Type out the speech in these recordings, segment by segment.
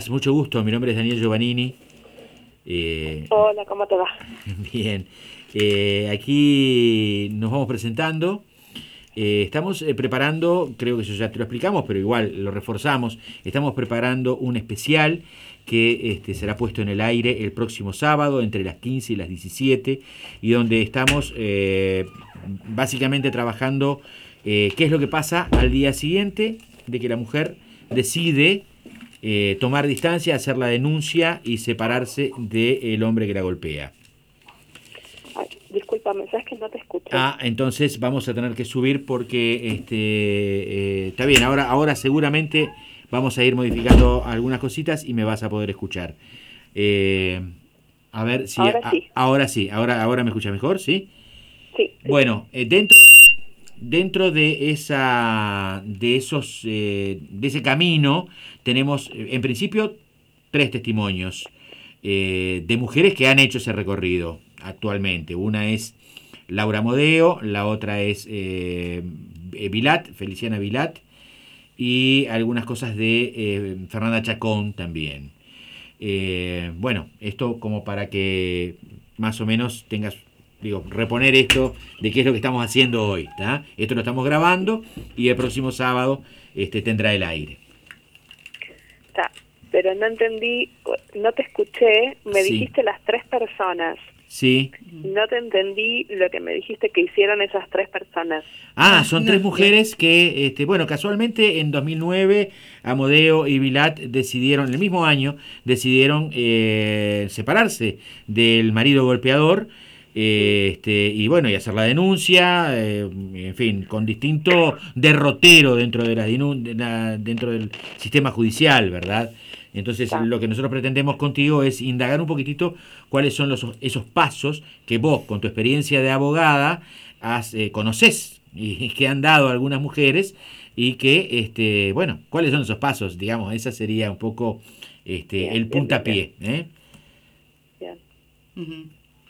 Mucho gusto, mi nombre es Daniel Giovannini. Hola, ¿cómo te va? Bien, aquí nos vamos presentando. Estamos preparando, creo que eso ya te lo explicamos, pero igual lo reforzamos. Estamos preparando un especial que será puesto en el aire el próximo sábado entre las 15 y las 17 y donde estamos básicamente trabajando qué es lo que pasa al día siguiente de que la mujer decide tomar distancia, hacer la denuncia y separarse del hombre que la golpea. Ay, discúlpame, sabes que no te escuché. Entonces vamos a tener que subir porque está bien, ahora seguramente vamos a ir modificando algunas cositas y me vas a poder escuchar. Eh, a ver si Ahora sí, ahora sí, ahora me escuchas mejor, ¿sí? sí, sí, sí. Bueno, dentro de de ese camino tenemos en principio tres testimonios de mujeres que han hecho ese recorrido actualmente. Una es Laura Modeo, la otra es Feliciana Vilat, y algunas cosas de Fernanda Chacón también. Bueno, esto como para que más o menos tengas, digo, reponer esto de qué es lo que estamos haciendo hoy. ¿Tá? Esto lo estamos grabando y el próximo sábado tendrá el aire. Está. Pero no entendí, no te escuché, me Sí, dijiste las tres personas. sí. No te entendí lo que me dijiste que hicieron esas tres personas. Son No, tres mujeres que, bueno, casualmente en 2009 Amodeo y Vilat decidieron, en el mismo año, decidieron separarse del marido golpeador Mm. y bueno, y hacer la denuncia, en fin, con distinto derrotero dentro dentro del sistema judicial, ¿verdad? Entonces, Está. lo que nosotros pretendemos contigo es indagar un poquitito cuáles son esos pasos que vos, con tu experiencia de abogada, conocés y que han dado algunas mujeres y que, bueno, ¿cuáles son esos pasos? Digamos, esa sería un poco Bien, el bien, bien, bien, puntapié. ¿Eh? bien. ujú.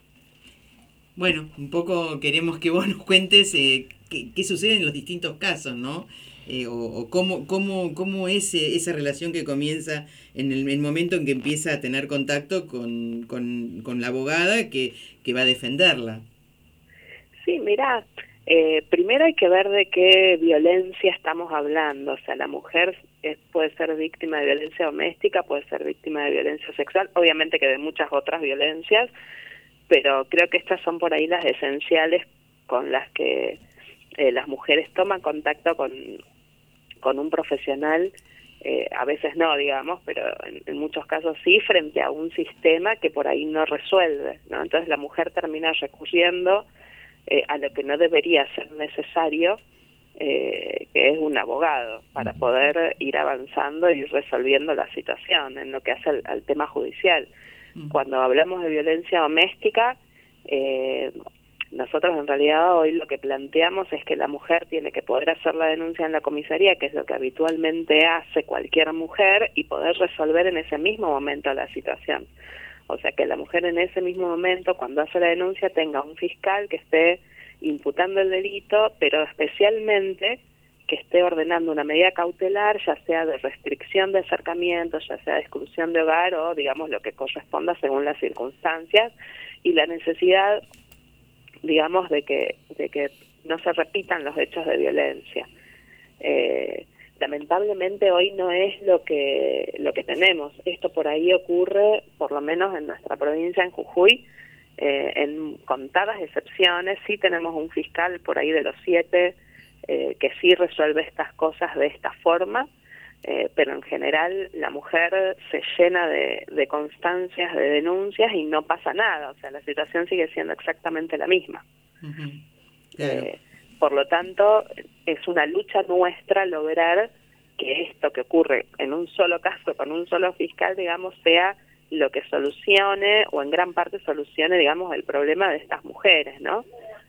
Bueno, un poco queremos que vos nos cuentes qué sucede en los distintos casos, ¿no? O cómo es esa relación que comienza en el momento en que empieza a tener contacto con la abogada que va a defenderla. Sí, mira, primero hay que ver de qué violencia estamos hablando. O sea, la mujer puede ser víctima de violencia doméstica, puede ser víctima de violencia sexual, obviamente que de muchas otras violencias, pero creo que estas son por ahí las esenciales con las que las mujeres toman contacto con un profesional, a veces no, digamos, pero en muchos casos sí, frente a un sistema que por ahí no resuelve, ¿no? Entonces la mujer termina recurriendo a lo que no debería ser necesario, que es un abogado, para poder ir avanzando y resolviendo la situación en lo que hace al tema judicial. Mm. Cuando hablamos de violencia doméstica, nosotros en realidad hoy lo que planteamos es que la mujer tiene que poder hacer la denuncia en la comisaría, que es lo que habitualmente hace cualquier mujer, y poder resolver en ese mismo momento la situación. O sea, que la mujer en ese mismo momento, cuando hace la denuncia, tenga un fiscal que esté imputando el delito, pero especialmente que esté ordenando una medida cautelar, ya sea de restricción de acercamiento, ya sea de exclusión de hogar o, digamos, lo que corresponda según las circunstancias y la necesidad, digamos, de que no se repitan los hechos de violencia. Lamentablemente hoy no es lo que tenemos. Esto por ahí ocurre, por lo menos en nuestra provincia, en Jujuy, en contadas excepciones. Sí tenemos un fiscal por ahí de los 7 que sí resuelve estas cosas de esta forma, pero en general la mujer se llena de constancias, de denuncias y no pasa nada. O sea, la situación sigue siendo exactamente la misma. Ujú. Claro. Eh, por lo tanto, es una lucha nuestra lograr que esto que ocurre en un solo caso, con un solo fiscal, digamos, sea lo que solucione, o en gran parte solucione, digamos, el problema de estas mujeres, ¿no?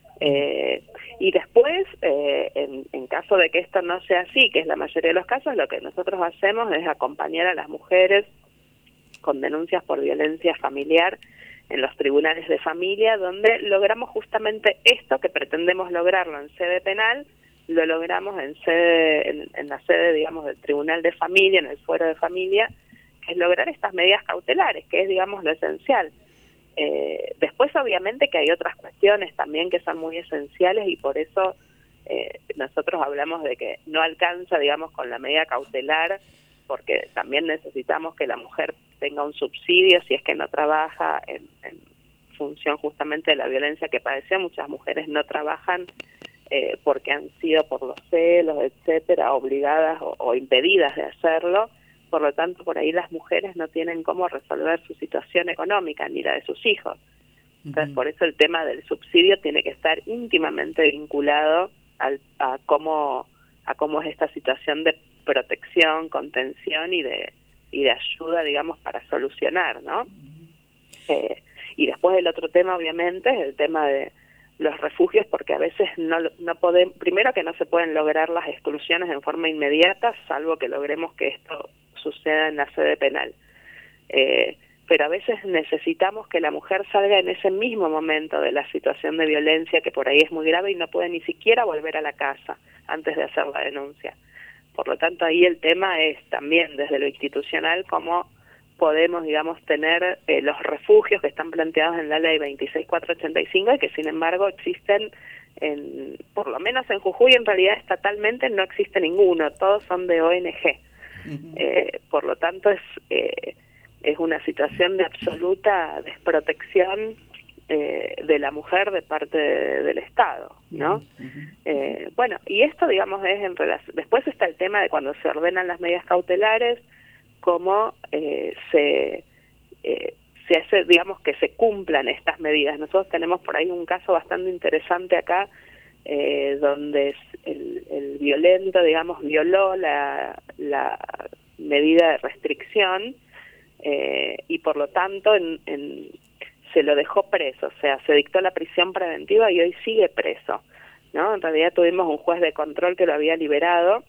Y después, en caso de que esto no sea así, que es la mayoría de los casos, lo que nosotros hacemos es acompañar a las mujeres con denuncias por violencia familiar en los tribunales de familia, donde logramos justamente esto que pretendemos lograrlo en sede penal, lo logramos en la sede, digamos, del tribunal de familia, en el fuero de familia, que es lograr estas medidas cautelares, que es, digamos, lo esencial. Después, obviamente, que hay otras cuestiones también que son muy esenciales y por eso nosotros hablamos de que no alcanza, digamos, con la medida cautelar, porque también necesitamos que la mujer tenga un subsidio si es que no trabaja en función justamente de la violencia que padeció. Muchas mujeres no trabajan porque han sido por los celos, etcétera, obligadas o impedidas de hacerlo. Por lo tanto, por ahí las mujeres no tienen cómo resolver su situación económica ni la de sus hijos. Entonces, por eso el tema del subsidio tiene que estar íntimamente vinculado a cómo es esta situación de protección, contención y de ayuda, digamos, para solucionar, ¿no? Y después el otro tema, obviamente, es el tema de los refugios, porque a veces no podemos, primero que no se pueden lograr las exclusiones en forma inmediata, salvo que logremos que esto suceda en la sede penal. Pero a veces necesitamos que la mujer salga en ese mismo momento de la situación de violencia, que por ahí es muy grave y no puede ni siquiera volver a la casa antes de hacer la denuncia. Por lo tanto, ahí el tema es también desde lo institucional cómo podemos, digamos, tener los refugios que están planteados en la ley 26485 y que sin embargo existen, por lo menos en Jujuy, en realidad estatalmente no existe ninguno, todos son de ONG. Por lo tanto es una situación de absoluta desprotección de la mujer de parte del Estado, ¿no? Bueno, y esto, digamos, es en relación. Después está el tema de cuando se ordenan las medidas cautelares, cómo se hace, digamos, que se cumplan estas medidas. Nosotros tenemos por ahí un caso bastante interesante acá, donde el violento, digamos, violó la medida de restricción y por lo tanto se lo dejó preso, o sea, se dictó la prisión preventiva y hoy sigue preso, ¿no? En realidad tuvimos un juez de control que lo había liberado,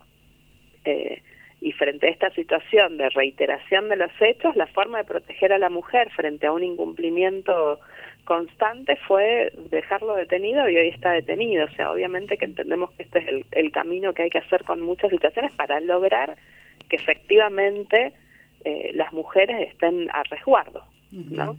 y frente a esta situación de reiteración de los hechos, la forma de proteger a la mujer frente a un incumplimiento constante fue dejarlo detenido y hoy está detenido. O sea, obviamente que entendemos que este es el camino que hay que hacer con muchas situaciones para lograr que efectivamente las mujeres estén a resguardo, ¿no?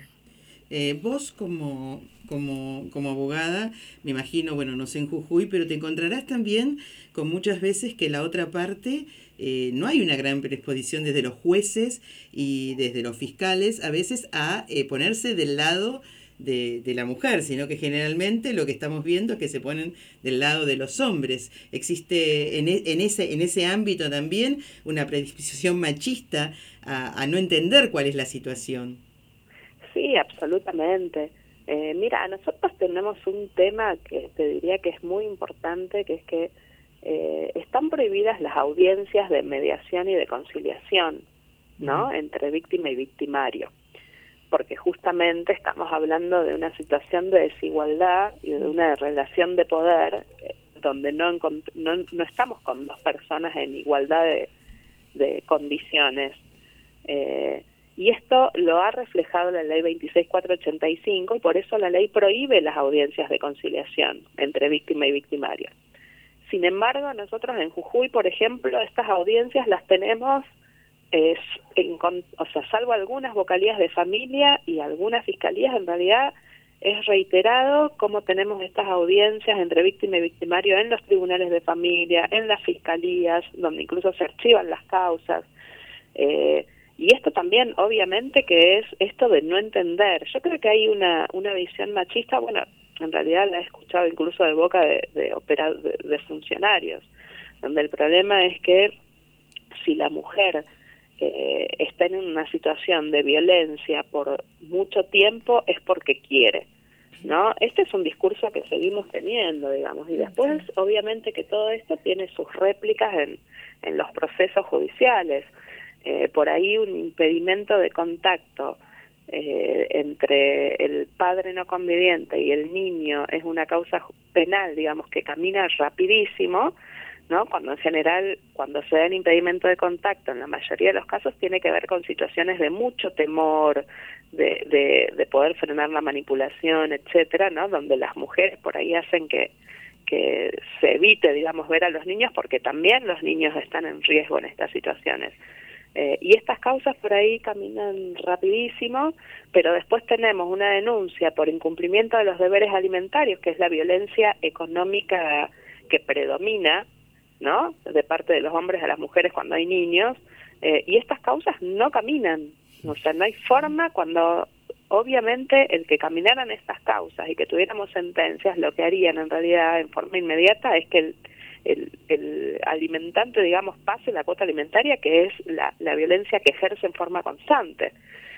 Vos como abogada, me imagino, bueno, no sé en Jujuy, pero te encontrarás también con muchas veces que la otra parte, no hay una gran predisposición desde los jueces y desde los fiscales a veces a ponerse del lado de la mujer, sino que generalmente lo que estamos viendo es que se ponen del lado de los hombres. Existe en ese ámbito también una predisposición machista a no entender cuál es la situación. Sí, absolutamente. Mira, nosotros tenemos un tema que te diría que es muy importante, que es que están prohibidas las audiencias de mediación y de conciliación, ¿no? Entre víctima y victimario, porque justamente estamos hablando de una situación de desigualdad y de una relación de poder donde no estamos con dos personas en igualdad de condiciones. Y esto lo ha reflejado la ley 26485 y por eso la ley prohíbe las audiencias de conciliación entre víctima y victimario. Sin embargo, nosotros en Jujuy, por ejemplo, estas audiencias las tenemos, salvo algunas vocalías de familia y algunas fiscalías, en realidad es reiterado cómo tenemos estas audiencias entre víctima y victimario en los tribunales de familia, en las fiscalías, donde incluso se archivan las causas. Y esto también, obviamente, que es esto de no entender. Yo creo que hay una visión machista, bueno, en realidad la he escuchado incluso de boca de funcionarios, donde el problema es que si la mujer está en una situación de violencia por mucho tiempo es porque quiere, ¿no? Este es un discurso que seguimos teniendo, digamos, y después, obviamente, que todo esto tiene sus réplicas en los procesos judiciales. Por ahí un impedimento de contacto entre el padre no conviviente y el niño es una causa penal, digamos, que camina rapidísimo, ¿no? Cuando en general, cuando se da el impedimento de contacto, en la mayoría de los casos tiene que ver con situaciones de mucho temor, de poder frenar la manipulación, etcétera, ¿no? Donde las mujeres por ahí hacen que se evite, digamos, ver a los niños, porque también los niños están en riesgo en estas situaciones. Y estas causas por ahí caminan rapidísimo, pero después tenemos una denuncia por incumplimiento de los deberes alimentarios, que es la violencia económica que predomina, ¿no?, de parte de los hombres a las mujeres cuando hay niños, y estas causas no caminan. O sea, no hay forma cuando, obviamente, el que caminaran estas causas y que tuviéramos sentencias, lo que harían en realidad en forma inmediata es que el alimentante, digamos, pase la cuota alimentaria, que es la violencia que ejerce en forma constante.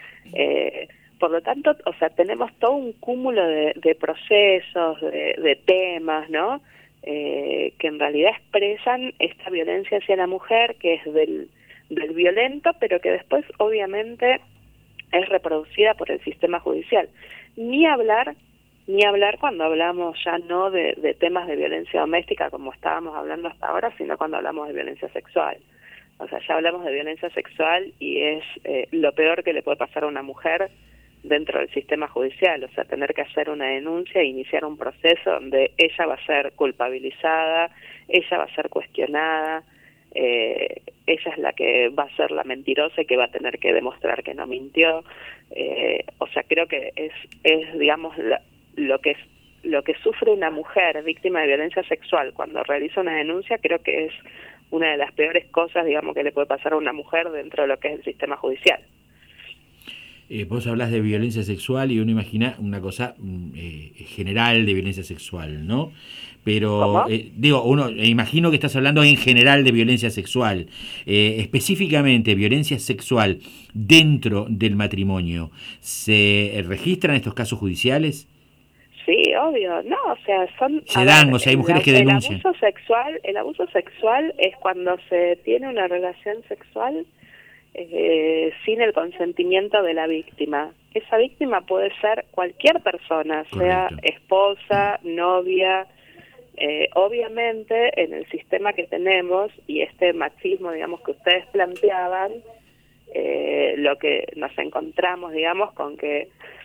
Por lo tanto, o sea, tenemos todo un cúmulo de procesos, de temas, ¿no?, que en realidad expresan esta violencia hacia la mujer, que es del violento, pero que después, obviamente, es reproducida por el sistema judicial. Ni hablar cuando hablamos ya no de temas de violencia doméstica como estábamos hablando hasta ahora, sino cuando hablamos de violencia sexual. O sea, ya hablamos de violencia sexual y es lo peor que le puede pasar a una mujer dentro del sistema judicial. O sea, tener que hacer una denuncia e iniciar un proceso donde ella va a ser culpabilizada, ella va a ser cuestionada, ella es la que va a ser la mentirosa y que va a tener que demostrar que no mintió. O sea, creo que es digamos, lo que sufre una mujer víctima de violencia sexual cuando realiza una denuncia. Creo que es una de las peores cosas, digamos, que le puede pasar a una mujer dentro de lo que es el sistema judicial. Vos hablás de violencia sexual y uno imagina una cosa general de violencia sexual, ¿no? Pero, digo, imagino que estás hablando en general de violencia sexual. Específicamente, violencia sexual dentro del matrimonio, ¿se registran estos casos judiciales? Sí, obvio, no, o sea, hay mujeres que denuncian. El abuso sexual es cuando se tiene una relación sexual sin el consentimiento de la víctima. Esa víctima puede ser cualquier persona, correcto, sea esposa, novia. Obviamente, en el sistema que tenemos y este machismo, digamos, que ustedes planteaban, lo que nos encontramos, digamos, con que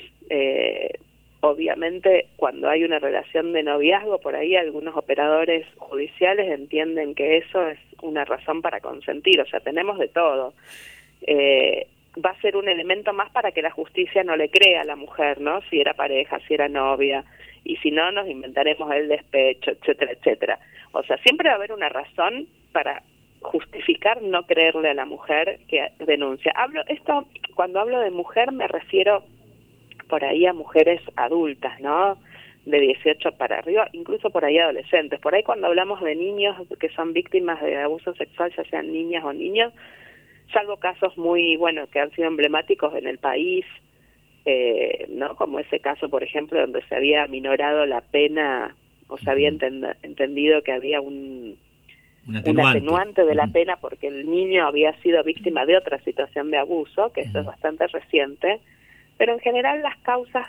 obviamente cuando hay una relación de noviazgo, por ahí algunos operadores judiciales entienden que eso es una razón para consentir. O sea, tenemos de todo. Va a ser un elemento más para que la justicia no le crea a la mujer, ¿no?, si era pareja, si era novia, y si no, nos inventaremos el despecho, etcétera, etcétera. O sea, siempre va a haber una razón para justificar no creerle a la mujer que denuncia. Cuando hablo de mujer me refiero por ahí a mujeres adultas, ¿no?, de 18 para arriba, incluso por ahí adolescentes. Por ahí cuando hablamos de niños que son víctimas de abuso sexual, ya sean niñas o niños, salvo casos muy, que han sido emblemáticos en el país, ¿no?, como ese caso, por ejemplo, donde se había aminorado la pena, o se había entendido que había un atenuante de la pena porque el niño había sido víctima de otra situación de abuso, que eso es bastante reciente. Pero en general las causas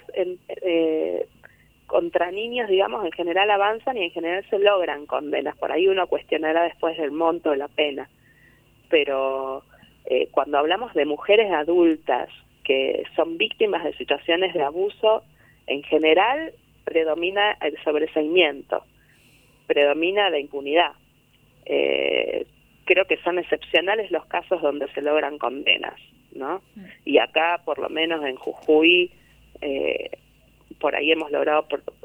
contra niños, digamos, en general avanzan y en general se logran condenas. Por ahí uno cuestionará después el monto de la pena. Pero cuando hablamos de mujeres adultas que son víctimas de situaciones de abuso, en general predomina el sobreseimiento, predomina la impunidad. Creo que son excepcionales los casos donde se logran condenas, ¿no? Y acá, por lo menos en Jujuy, por ahí hemos logrado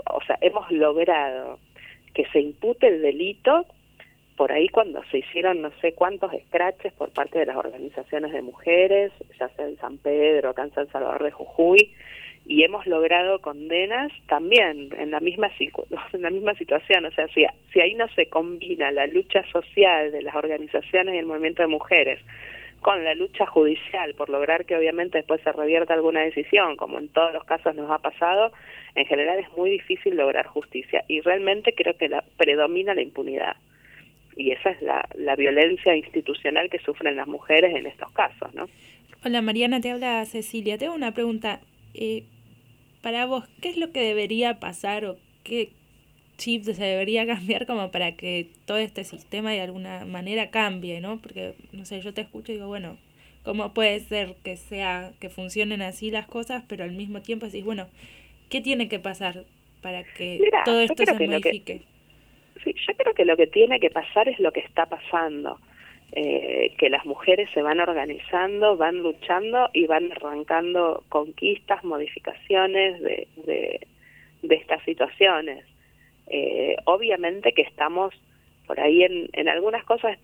que se impute el delito, por ahí cuando se hicieron no sé cuántos escraches por parte de las organizaciones de mujeres, ya sea en San Pedro, acá en San Salvador de Jujuy, y hemos logrado condenas también en la misma situación. O sea, si ahí no se combina la lucha social de las organizaciones y el movimiento de mujeres con la lucha judicial por lograr que obviamente después se revierta alguna decisión, como en todos los casos nos ha pasado, en general es muy difícil lograr justicia, y realmente creo que predomina la impunidad, y esa es la violencia institucional que sufren las mujeres en estos casos, ¿no? Hola Mariana, te habla Cecilia. Tengo una pregunta. Para vos, ¿qué es lo que debería pasar o qué chip se debería cambiar como para que todo este sistema de alguna manera cambie, ¿no? Porque, no sé, yo te escucho y digo, bueno, ¿cómo puede ser que funcionen así las cosas, pero al mismo tiempo decís, bueno, ¿qué tiene que pasar para que todo esto se modifique? Sí, yo creo que lo que tiene que pasar es lo que está pasando. que las mujeres se van organizando, van luchando y van arrancando conquistas, modificaciones de estas situaciones. Obviamente que estamos por ahí en algunas cosas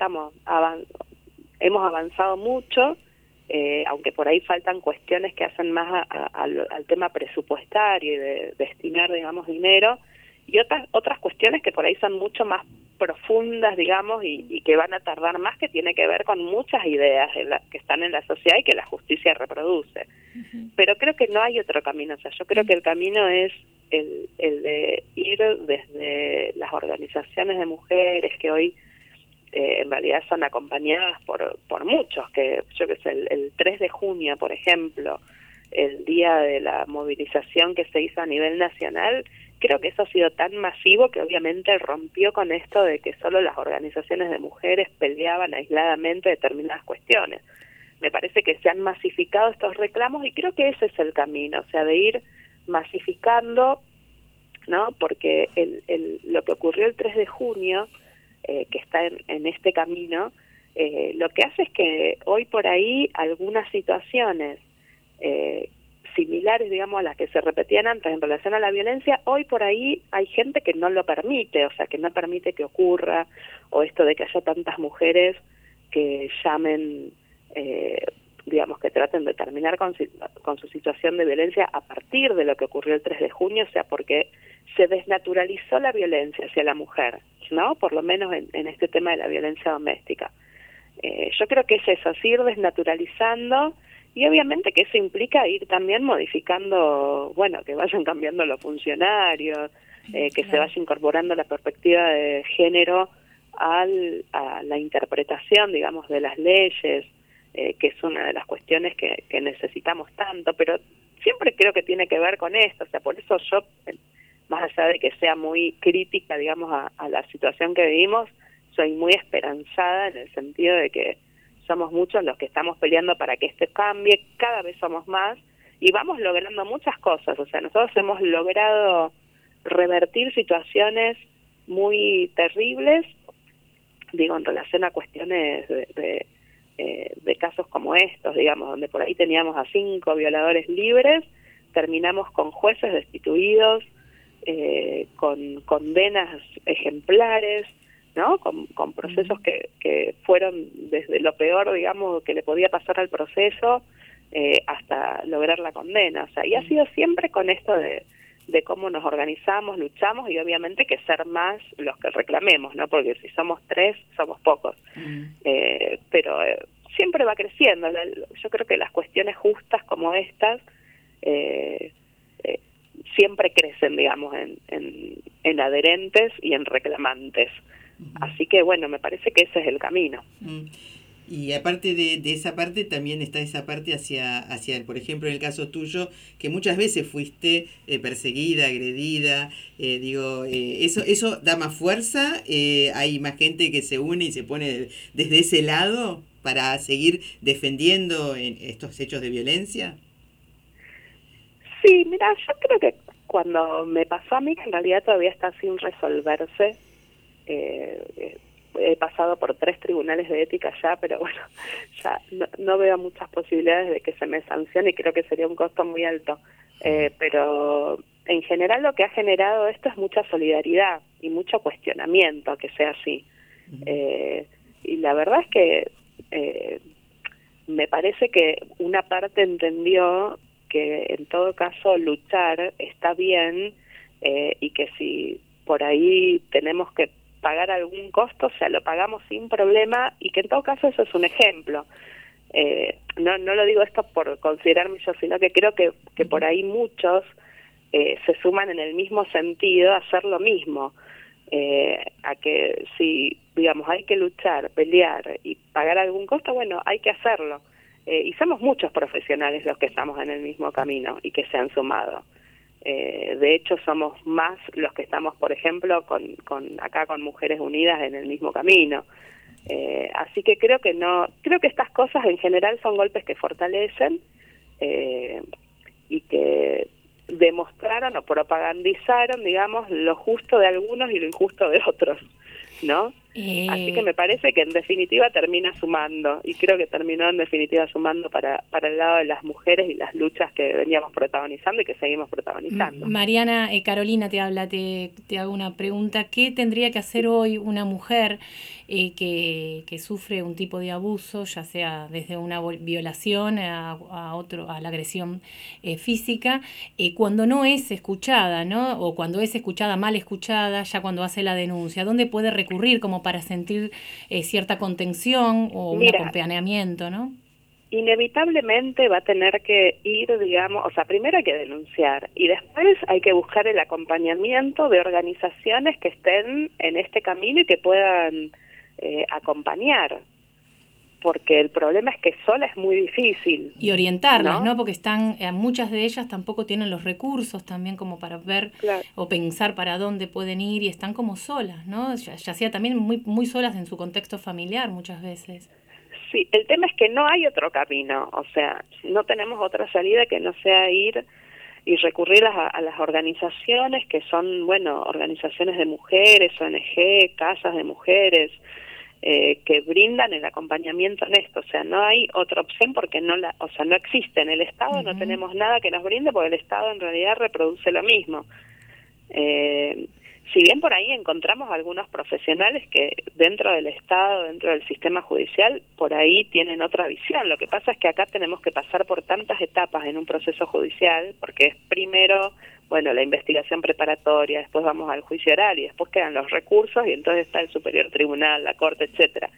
hemos avanzado mucho, aunque por ahí faltan cuestiones que hacen más al tema presupuestario y de destinar, digamos, dinero, y otras cuestiones que por ahí son mucho más profundas, digamos, y que van a tardar más, que tiene que ver con muchas ideas que están en la sociedad y que la justicia reproduce. Pero creo que no hay otro camino. O sea, yo creo que el camino es el de ir desde las organizaciones de mujeres que hoy en realidad son acompañadas por muchos, que yo que sé, el 3 de junio, por ejemplo, el día de la movilización que se hizo a nivel nacional, creo que eso ha sido tan masivo que obviamente rompió con esto de que solo las organizaciones de mujeres peleaban aisladamente determinadas cuestiones. Me parece que se han masificado estos reclamos y creo que ese es el camino, o sea, de ir masificando, ¿no? Porque lo que ocurrió el 3 de junio, que está en este camino, lo que hace es que hoy por ahí algunas situaciones similares, digamos, a las que se repetían antes en relación a la violencia, hoy por ahí hay gente que no lo permite, o sea, que no permite que ocurra, o esto de que haya tantas mujeres que llamen, digamos, que traten de terminar con su situación de violencia a partir de lo que ocurrió el 3 de junio, o sea, porque se desnaturalizó la violencia hacia la mujer, ¿no? Por lo menos en este tema de la violencia doméstica. Yo creo que es eso, ir desnaturalizando. Y obviamente que eso implica ir también modificando, bueno, que vayan cambiando los funcionarios, que se vaya incorporando la perspectiva de género a la interpretación, digamos, de las leyes, que es una de las cuestiones que necesitamos tanto, pero siempre creo que tiene que ver con esto, o sea, por eso yo, más allá de que sea muy crítica, digamos, a la situación que vivimos, soy muy esperanzada en el sentido de que somos muchos los que estamos peleando para que esto cambie, cada vez somos más y vamos logrando muchas cosas. O sea, nosotros hemos logrado revertir situaciones muy terribles, digo, en relación a cuestiones de casos como estos, digamos, donde por ahí teníamos a 5 violadores libres, terminamos con jueces destituidos, con condenas ejemplares, ¿no? Con procesos que fueron desde lo peor, digamos, que le podía pasar al proceso hasta lograr la condena. O sea, y ha sido siempre con esto de cómo nos organizamos, luchamos y obviamente que ser más los que reclamemos, ¿no? Porque si somos 3, somos pocos. Pero siempre va creciendo. Yo creo que las cuestiones justas como estas siempre crecen, digamos, en adherentes y en reclamantes. Así que, bueno, me parece que ese es el camino. Y aparte de esa parte, también está esa parte hacia, por ejemplo, en el caso tuyo, que muchas veces fuiste perseguida, agredida, ¿eso da más fuerza? ¿Hay más gente que se une y se pone desde ese lado para seguir defendiendo en estos hechos de violencia? Sí, mira, yo creo que cuando me pasó a mí, que en realidad todavía está sin resolverse, he pasado por 3 tribunales de ética ya, pero bueno, ya no veo muchas posibilidades de que se me sancione y creo que sería un costo muy alto. Pero en general lo que ha generado esto es mucha solidaridad y mucho cuestionamiento, que sea así. Y la verdad es que me parece que una parte entendió que en todo caso luchar está bien y que si por ahí tenemos que pagar algún costo, o sea, lo pagamos sin problema y que en todo caso eso es un ejemplo. No lo digo esto por considerarme yo, sino que creo que por ahí muchos se suman en el mismo sentido a hacer lo mismo, a que si, digamos, hay que luchar, pelear y pagar algún costo, bueno, hay que hacerlo. Y somos muchos profesionales los que estamos en el mismo camino y que se han sumado. De hecho, somos más los que estamos, por ejemplo, acá con Mujeres Unidas en el mismo camino. Así que creo que estas cosas en general son golpes que fortalecen y que demostraron o propagandizaron, digamos, lo justo de algunos y lo injusto de otros, ¿no? Así que me parece que en definitiva termina sumando, y creo que terminó en definitiva sumando para el lado de las mujeres y las luchas que veníamos protagonizando y que seguimos protagonizando. Mariana, Carolina te habla, te hago una pregunta. ¿Qué tendría que hacer hoy una mujer que sufre un tipo de abuso, ya sea desde una violación a la agresión física, cuando no es escuchada, ¿no? O cuando es escuchada, mal escuchada, ya cuando hace la denuncia? ¿Dónde puede recurrir como para sentir cierta contención o un acompañamiento, ¿no? Inevitablemente va a tener que ir, digamos, o sea, primero hay que denunciar y después hay que buscar el acompañamiento de organizaciones que estén en este camino y que puedan acompañar, porque el problema es que sola es muy difícil. Y orientarlas, ¿no? Porque muchas de ellas tampoco tienen los recursos también como para ver o pensar para dónde pueden ir y están como solas, ¿no? Ya sea también muy, muy solas en su contexto familiar muchas veces. Sí, el tema es que no hay otro camino, o sea, no tenemos otra salida que no sea ir y recurrir a las organizaciones que son, bueno, organizaciones de mujeres, ONG, casas de mujeres, que brindan el acompañamiento en esto. O sea, no hay otra opción porque no existe. En el Estado no tenemos nada que nos brinde porque el Estado en realidad reproduce lo mismo. Si bien por ahí encontramos algunos profesionales que dentro del Estado, dentro del sistema judicial, por ahí tienen otra visión. Lo que pasa es que acá tenemos que pasar por tantas etapas en un proceso judicial, porque es primero, bueno, la investigación preparatoria, después vamos al juicio oral y después quedan los recursos y entonces está el Superior Tribunal, la Corte, etcétera.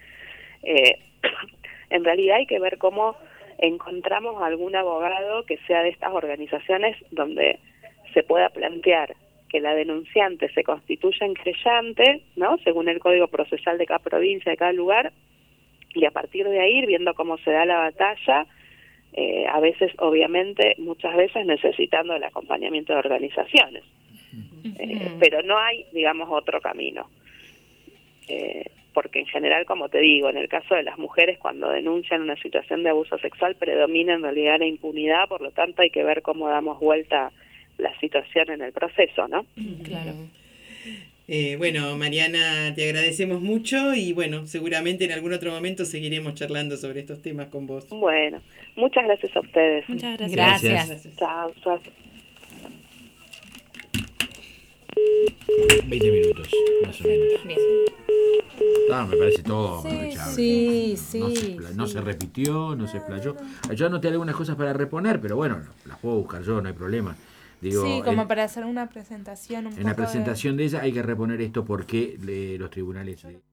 En realidad hay que ver cómo encontramos algún abogado que sea de estas organizaciones donde se pueda plantear que la denunciante se constituya en creyente, ¿no? Según el Código Procesal de cada provincia, de cada lugar, y a partir de ahí, viendo cómo se da la batalla, a veces, obviamente, muchas veces necesitando el acompañamiento de organizaciones. Pero no hay, digamos, otro camino. Porque en general, como te digo, en el caso de las mujeres, cuando denuncian una situación de abuso sexual, predomina en realidad la impunidad, por lo tanto hay que ver cómo damos vuelta la situación en el proceso, ¿no? Claro. Bueno, Mariana, te agradecemos mucho y bueno, seguramente en algún otro momento seguiremos charlando sobre estos temas con vos. Bueno, muchas gracias a ustedes. Muchas gracias. Gracias. Chao, chao. 20 minutos, más o menos. Bien. Me parece todo aprovechable. Sí. No se repitió, no se explayó. Yo anoté algunas cosas para reponer, pero bueno, las puedo buscar yo, no hay problema. Digo, sí, como para hacer una presentación. En la presentación de ella hay que reponer esto porque los tribunales...